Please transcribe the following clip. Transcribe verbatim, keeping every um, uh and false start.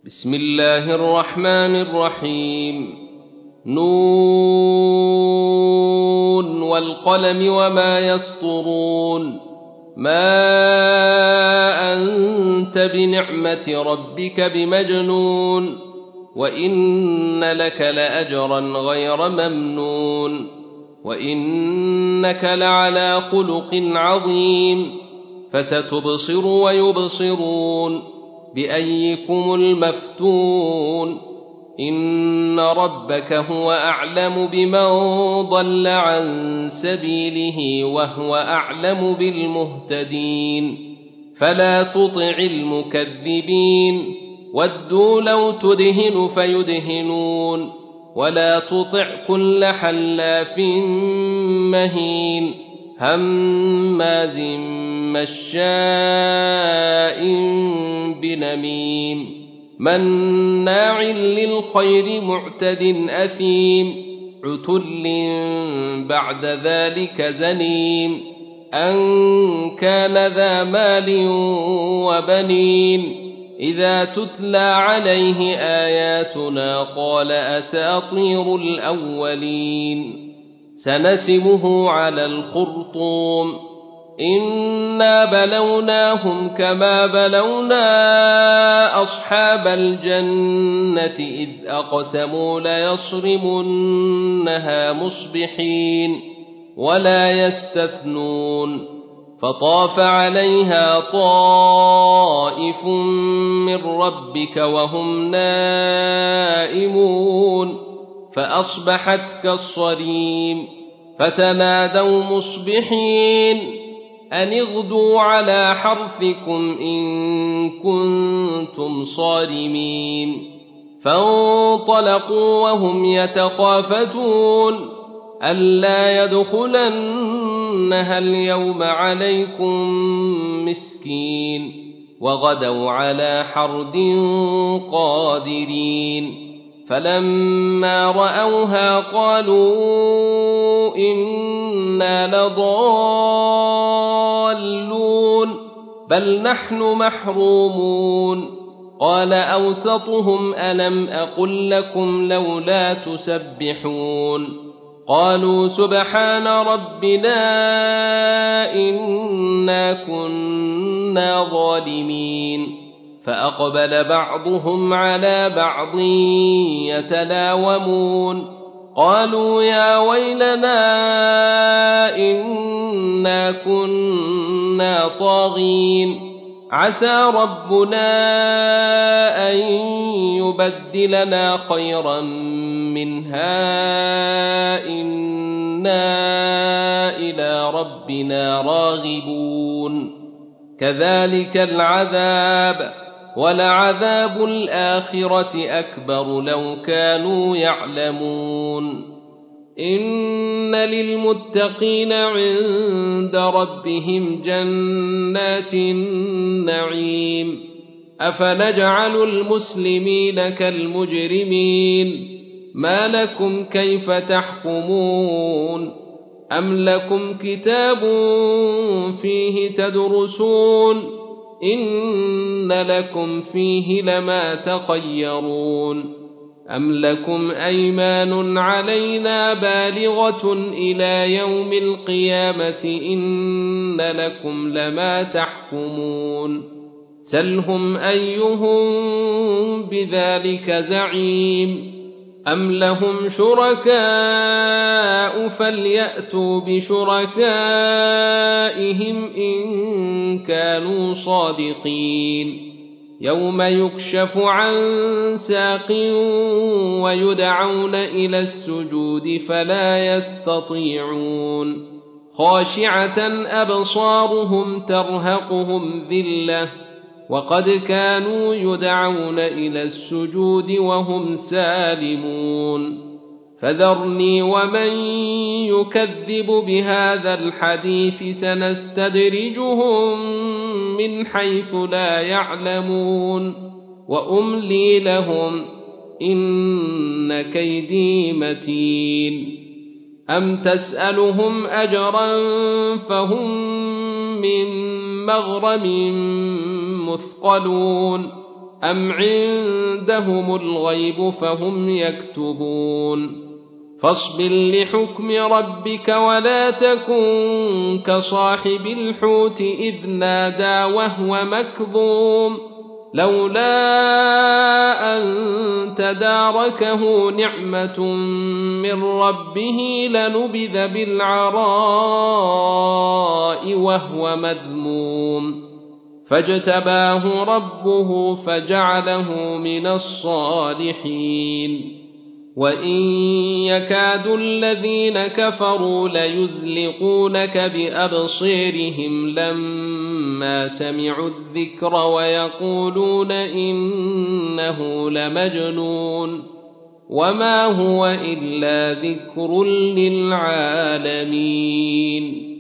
بسم الله الرحمن الرحيم. نون والقلم وما يسطرون. ما أنت بنعمة ربك بمجنون وإن لك لأجرا غير ممنون وإنك لعلى خلق عظيم. فستبصر ويبصرون بأيكم المفتون. إن ربك هو أعلم بمن ضل عن سبيله وهو أعلم بالمهتدين. فلا تطع المكذبين ودوا لو تدهن فيدهنون. ولا تطع كل حلاف مهين هماز مشاء بنميم مناع للخير معتد أثيم عتل بعد ذلك زنيم أن كان ذا مال وبنين إذا تتلى عليه آياتنا قال أساطير الأولين. سنسمه على الخرطوم. إنا بلوناهم كما بلونا أصحاب الجنة إذ أقسموا ليصرمنها مصبحين ولا يستثنون. فطاف عليها طائف من ربك وهم نائمون فأصبحت كالصريم. فتنادوا مصبحين أن اغدوا على حرثكم إن كنتم صارمين. فانطلقوا وهم يتخافتون ألا يدخلنها اليوم عليكم مسكين وغدوا على حرد قادرين. فلما رأوها قالوا إنا لضالون بل نحن محرومون. قال أوسطهم ألم أقل لكم لولا تسبحون. قالوا سبحان ربنا إنا كنا ظالمين. فأقبل بعضهم على بعض يتلاومون قالوا يا ويلنا إنا كنا طاغين عسى ربنا أن يبدلنا خيرا منها إنا إلى ربنا راغبون. كذلك العذاب ولعذاب الآخرة أكبر لو كانوا يعلمون. إن للمتقين عند ربهم جنات النعيم. أفنجعل المسلمين كالمجرمين ما لكم كيف تحكمون. أم لكم كتاب فيه تدرسون إن لكم فيه لما تخيرون. أم لكم أيمان علينا بالغة إلى يوم القيامة إن لكم لما تحكمون. سلهم أيهم بذلك زعيم. أم لهم شركاء فليأتوا بشركائهم إن كانوا صادقين. يوم يكشف عن ساق ويدعون إلى السجود فلا يستطيعون. خاشعة أبصارهم ترهقهم ذلة وقد كانوا يدعون إلى السجود وهم سالمون. فذرني ومن يكذب بهذا الحديث سنستدرجهم من حيث لا يعلمون وأملي لهم إن كيدي متين. أم تسألهم أجرا فهم من مغرم مثقلون أم عندهم الغيب فهم يكتبون فاصبر لحكم ربك ولا تكن كصاحب الحوت إذ نادى وهو مكظوم لولا أن تداركه نعمة من ربه لنبذ بالعراء وهو مذموم فاجتباه ربه فجعله من الصالحين وإن يكاد الذين كفروا ليزلقونك بأبصيرهم لما سمعوا الذكر ويقولون إنه لمجنون وما هو إلا ذكر للعالمين